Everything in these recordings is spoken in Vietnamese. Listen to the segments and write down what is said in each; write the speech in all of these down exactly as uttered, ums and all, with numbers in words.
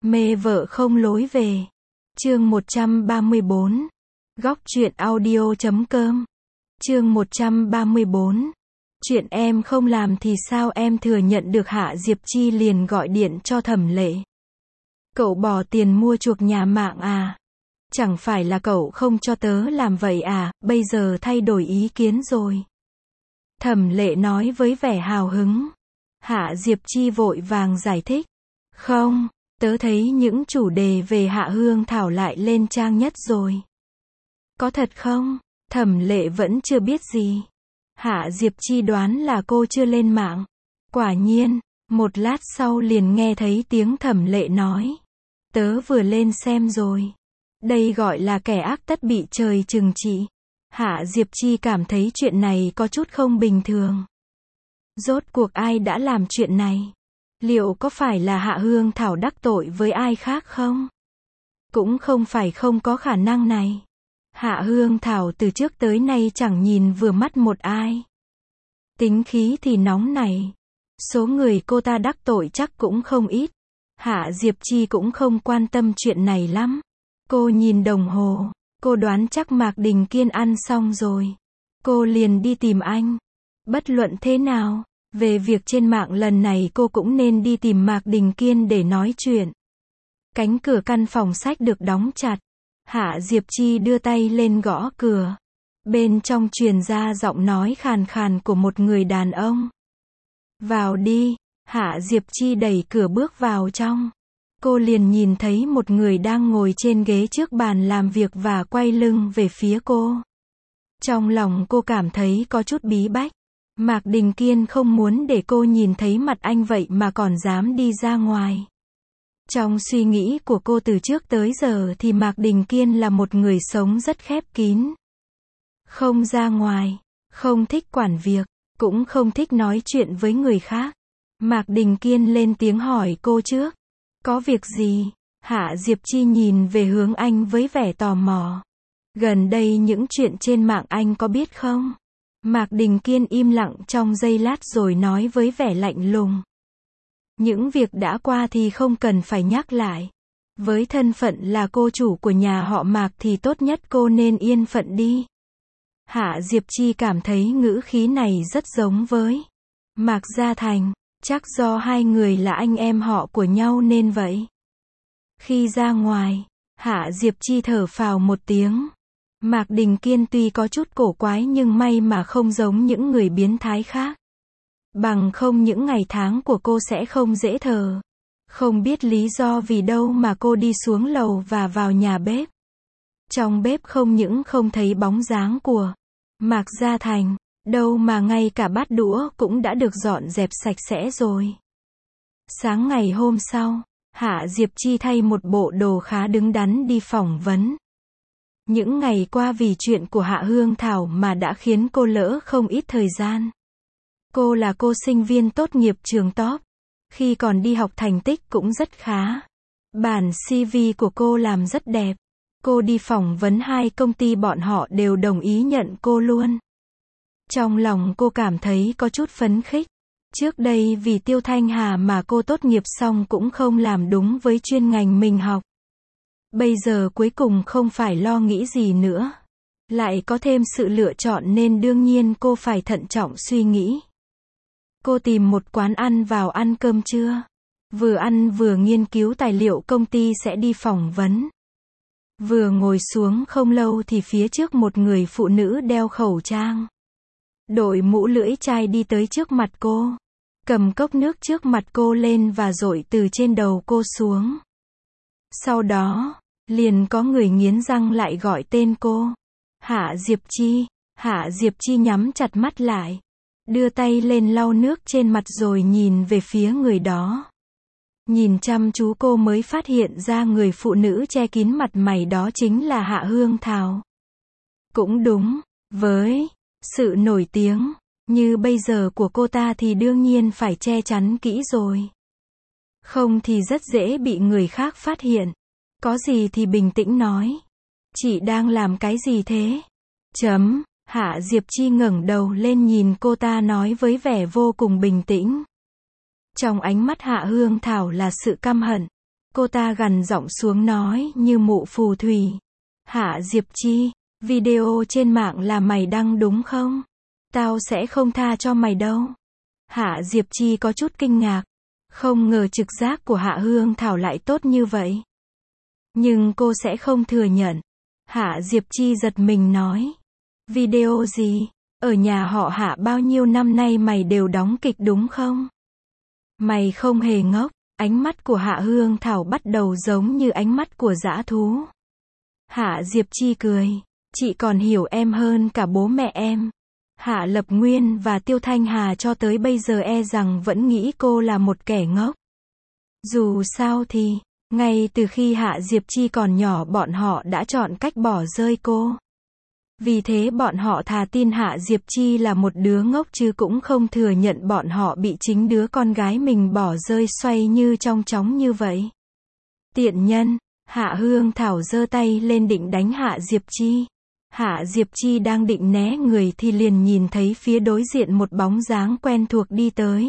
Mê vợ không lối về. Chương một trăm ba mươi bốn. Góc truyện audio chấm com. Chương một trăm ba mươi bốn. Chuyện em không làm thì sao em thừa nhận được Hạ Diệp Chi liền gọi điện cho Thẩm Lệ. Cậu bỏ tiền mua chuộc nhà mạng à? Chẳng phải là cậu không cho tớ làm vậy à, bây giờ thay đổi ý kiến rồi. Thẩm Lệ nói với vẻ hào hứng. Hạ Diệp Chi vội vàng giải thích. Không, tớ thấy những chủ đề về Hạ Hương Thảo lại lên trang nhất rồi. Có thật không? Thẩm Lệ vẫn chưa biết gì. Hạ Diệp Chi đoán là cô chưa lên mạng. Quả nhiên, một lát sau liền nghe thấy tiếng Thẩm Lệ nói. Tớ vừa lên xem rồi. Đây gọi là kẻ ác tất bị trời trừng trị. Hạ Diệp Chi cảm thấy chuyện này có chút không bình thường. Rốt cuộc ai đã làm chuyện này? Liệu có phải là Hạ Hương Thảo đắc tội với ai khác không? Cũng không phải không có khả năng này. Hạ Hương Thảo từ trước tới nay chẳng nhìn vừa mắt một ai. Tính khí thì nóng này. Số người cô ta đắc tội chắc cũng không ít. Hạ Diệp Chi cũng không quan tâm chuyện này lắm. Cô nhìn đồng hồ. Cô đoán chắc Mạc Đình Kiên ăn xong rồi. Cô liền đi tìm anh. Bất luận thế nào, về việc trên mạng lần này cô cũng nên đi tìm Mạc Đình Kiên để nói chuyện. Cánh cửa căn phòng sách được đóng chặt. Hạ Diệp Chi đưa tay lên gõ cửa. Bên trong truyền ra giọng nói khàn khàn của một người đàn ông. Vào đi. Hạ Diệp Chi đẩy cửa bước vào trong. Cô liền nhìn thấy một người đang ngồi trên ghế trước bàn làm việc và quay lưng về phía cô. Trong lòng cô cảm thấy có chút bí bách. Mạc Đình Kiên không muốn để cô nhìn thấy mặt anh vậy mà còn dám đi ra ngoài. Trong suy nghĩ của cô từ trước tới giờ thì Mạc Đình Kiên là một người sống rất khép kín. Không ra ngoài, không thích quản việc, cũng không thích nói chuyện với người khác. Mạc Đình Kiên lên tiếng hỏi cô trước. Có việc gì? Hạ Diệp Chi nhìn về hướng anh với vẻ tò mò. Gần đây những chuyện trên mạng anh có biết không? Mạc Đình Kiên im lặng trong giây lát rồi nói với vẻ lạnh lùng. Những việc đã qua thì không cần phải nhắc lại. Với thân phận là cô chủ của nhà họ Mạc thì tốt nhất cô nên yên phận đi. Hạ Diệp Chi cảm thấy ngữ khí này rất giống với Mạc Gia Thành. Chắc do hai người là anh em họ của nhau nên vậy. Khi ra ngoài, Hạ Diệp Chi thở phào một tiếng. Mạc Đình Kiên tuy có chút cổ quái nhưng may mà không giống những người biến thái khác. Bằng không những ngày tháng của cô sẽ không dễ thở. Không biết lý do vì đâu mà cô đi xuống lầu và vào nhà bếp. Trong bếp không những không thấy bóng dáng của Mạc Gia Thành, đâu mà ngay cả bát đũa cũng đã được dọn dẹp sạch sẽ rồi. Sáng ngày hôm sau, Hạ Diệp Chi thay một bộ đồ khá đứng đắn đi phỏng vấn. Những ngày qua vì chuyện của Hạ Hương Thảo mà đã khiến cô lỡ không ít thời gian. Cô là cô sinh viên tốt nghiệp trường top. Khi còn đi học thành tích cũng rất khá. Bản xê vê của cô làm rất đẹp. Cô đi phỏng vấn hai công ty bọn họ đều đồng ý nhận cô luôn. Trong lòng cô cảm thấy có chút phấn khích. Trước đây vì Tiêu Thanh Hà mà cô tốt nghiệp xong cũng không làm đúng với chuyên ngành mình học. Bây giờ cuối cùng không phải lo nghĩ gì nữa. Lại có thêm sự lựa chọn nên đương nhiên cô phải thận trọng suy nghĩ. Cô tìm một quán ăn vào ăn cơm trưa. Vừa ăn vừa nghiên cứu tài liệu công ty sẽ đi phỏng vấn. Vừa ngồi xuống không lâu thì phía trước một người phụ nữ đeo khẩu trang. Đội mũ lưỡi chai đi tới trước mặt cô. Cầm cốc nước trước mặt cô lên và dội từ trên đầu cô xuống. Sau đó, liền có người nghiến răng lại gọi tên cô. Hạ Diệp Chi. Hạ Diệp Chi nhắm chặt mắt lại. Đưa tay lên lau nước trên mặt rồi nhìn về phía người đó. Nhìn chăm chú cô mới phát hiện ra người phụ nữ che kín mặt mày đó chính là Hạ Hương Thảo. Cũng đúng, với sự nổi tiếng như bây giờ của cô ta thì đương nhiên phải che chắn kỹ rồi. Không thì rất dễ bị người khác phát hiện. Có gì thì bình tĩnh nói. Chị đang làm cái gì thế? Chấm. Hạ Diệp Chi ngẩng đầu lên nhìn cô ta nói với vẻ vô cùng bình tĩnh. Trong ánh mắt Hạ Hương Thảo là sự căm hận. Cô ta gằn giọng xuống nói như mụ phù thủy. Hạ Diệp Chi, video trên mạng là mày đăng đúng không? Tao sẽ không tha cho mày đâu. Hạ Diệp Chi có chút kinh ngạc. Không ngờ trực giác của Hạ Hương Thảo lại tốt như vậy. Nhưng cô sẽ không thừa nhận. Hạ Diệp Chi giật mình nói. Video gì? Ở nhà họ Hạ bao nhiêu năm nay mày đều đóng kịch đúng không? Mày không hề ngốc. Ánh mắt của Hạ Hương Thảo bắt đầu giống như ánh mắt của dã thú. Hạ Diệp Chi cười. Chị còn hiểu em hơn cả bố mẹ em. Hạ Lập Nguyên và Tiêu Thanh Hà cho tới bây giờ e rằng vẫn nghĩ cô là một kẻ ngốc. Dù sao thì, ngay từ khi Hạ Diệp Chi còn nhỏ bọn họ đã chọn cách bỏ rơi cô. Vì thế bọn họ thà tin Hạ Diệp Chi là một đứa ngốc chứ cũng không thừa nhận bọn họ bị chính đứa con gái mình bỏ rơi xoay như trong chóng như vậy. Tiện nhân, Hạ Hương Thảo giơ tay lên định đánh Hạ Diệp Chi. Hạ Diệp Chi đang định né người thì liền nhìn thấy phía đối diện một bóng dáng quen thuộc đi tới.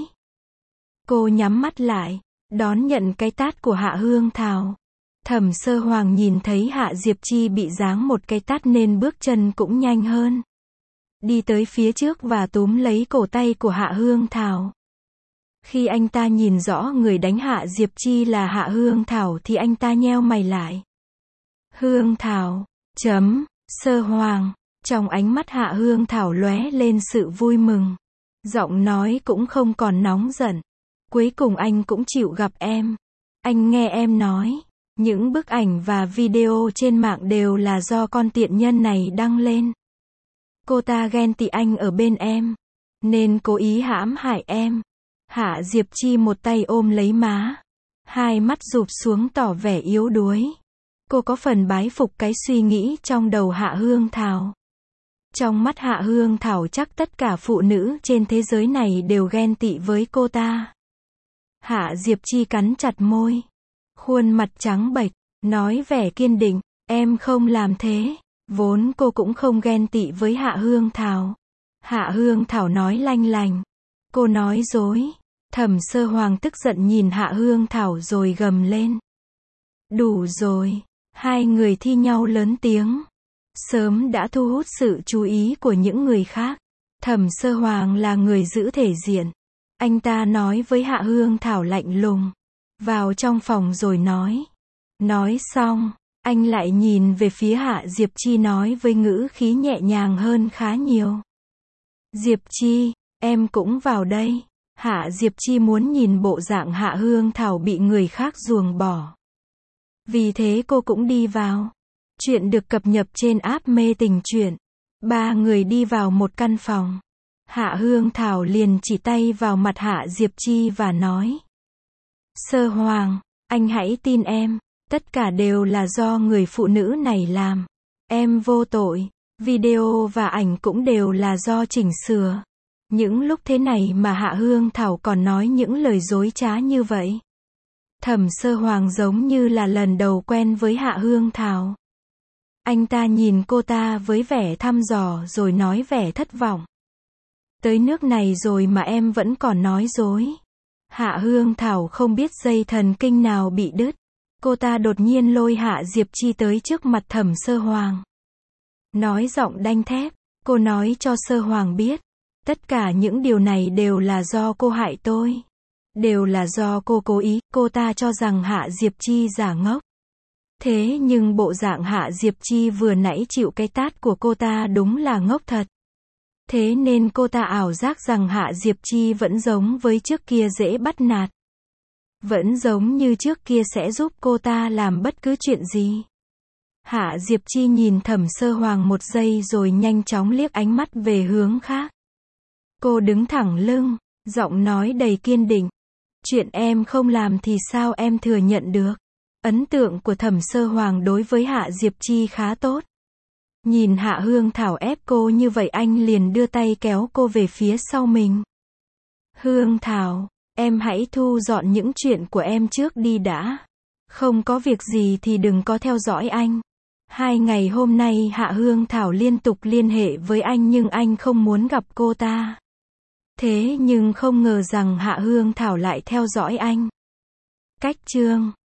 Cô nhắm mắt lại, đón nhận cái tát của Hạ Hương Thảo. Thẩm Sơ Hoàng nhìn thấy Hạ Diệp Chi bị giáng một cái tát nên bước chân cũng nhanh hơn. Đi tới phía trước và túm lấy cổ tay của Hạ Hương Thảo. Khi anh ta nhìn rõ người đánh Hạ Diệp Chi là Hạ Hương Thảo thì anh ta nheo mày lại. Hương Thảo, chấm, Sơ Hoàng, trong ánh mắt Hạ Hương Thảo lóe lên sự vui mừng. Giọng nói cũng không còn nóng giận. Cuối cùng anh cũng chịu gặp em. Anh nghe em nói. Những bức ảnh và video trên mạng đều là do con tiện nhân này đăng lên. Cô ta ghen tị anh ở bên em, nên cố ý hãm hại em. Hạ Diệp Chi một tay ôm lấy má, hai mắt rụp xuống tỏ vẻ yếu đuối. Cô có phần bái phục cái suy nghĩ trong đầu Hạ Hương Thảo. Trong mắt Hạ Hương Thảo chắc tất cả phụ nữ trên thế giới này đều ghen tị với cô ta. Hạ Diệp Chi cắn chặt môi, khuôn mặt trắng bệch, nói vẻ kiên định, em không làm thế. Vốn cô cũng không ghen tị với Hạ Hương Thảo. Hạ Hương Thảo nói lanh lành. Cô nói dối. Thẩm Sơ Hoàng tức giận nhìn Hạ Hương Thảo rồi gầm lên. Đủ rồi. Hai người thi nhau lớn tiếng. Sớm đã thu hút sự chú ý của những người khác. Thẩm Sơ Hoàng là người giữ thể diện. Anh ta nói với Hạ Hương Thảo lạnh lùng. Vào trong phòng rồi nói. Nói xong, anh lại nhìn về phía Hạ Diệp Chi nói với ngữ khí nhẹ nhàng hơn khá nhiều. Diệp Chi, em cũng vào đây. Hạ Diệp Chi muốn nhìn bộ dạng Hạ Hương Thảo bị người khác ruồng bỏ. Vì thế cô cũng đi vào. Chuyện được cập nhật trên app Mê Tình Truyện. Ba người đi vào một căn phòng. Hạ Hương Thảo liền chỉ tay vào mặt Hạ Diệp Chi và nói. Sơ Hoàng, anh hãy tin em. Tất cả đều là do người phụ nữ này làm. Em vô tội. Video và ảnh cũng đều là do chỉnh sửa. Những lúc thế này mà Hạ Hương Thảo còn nói những lời dối trá như vậy. Thẩm Sơ Hoàng giống như là lần đầu quen với Hạ Hương Thảo. Anh ta nhìn cô ta với vẻ thăm dò rồi nói vẻ thất vọng. Tới nước này rồi mà em vẫn còn nói dối. Hạ Hương Thảo không biết dây thần kinh nào bị đứt. Cô ta đột nhiên lôi Hạ Diệp Chi tới trước mặt Thẩm Sơ Hoàng. Nói giọng đanh thép, cô nói cho Sơ Hoàng biết. Tất cả những điều này đều là do cô hại tôi. Đều là do cô cố ý. Cô ta cho rằng Hạ Diệp Chi giả ngốc. Thế nhưng bộ dạng Hạ Diệp Chi vừa nãy chịu cái tát của cô ta đúng là ngốc thật. Thế nên cô ta ảo giác rằng Hạ Diệp Chi vẫn giống với trước kia dễ bắt nạt. Vẫn giống như trước kia sẽ giúp cô ta làm bất cứ chuyện gì. Hạ Diệp Chi nhìn Thẩm Sơ Hoàng một giây rồi nhanh chóng liếc ánh mắt về hướng khác. Cô đứng thẳng lưng, giọng nói đầy kiên định. Chuyện em không làm thì sao em thừa nhận được. Ấn tượng của Thẩm Sơ Hoàng đối với Hạ Diệp Chi khá tốt. Nhìn Hạ Hương Thảo ép cô như vậy anh liền đưa tay kéo cô về phía sau mình. Hương Thảo, em hãy thu dọn những chuyện của em trước đi đã. Không có việc gì thì đừng có theo dõi anh. Hai ngày hôm nay Hạ Hương Thảo liên tục liên hệ với anh nhưng anh không muốn gặp cô ta. Thế nhưng không ngờ rằng Hạ Hương Thảo lại theo dõi anh. Cách chương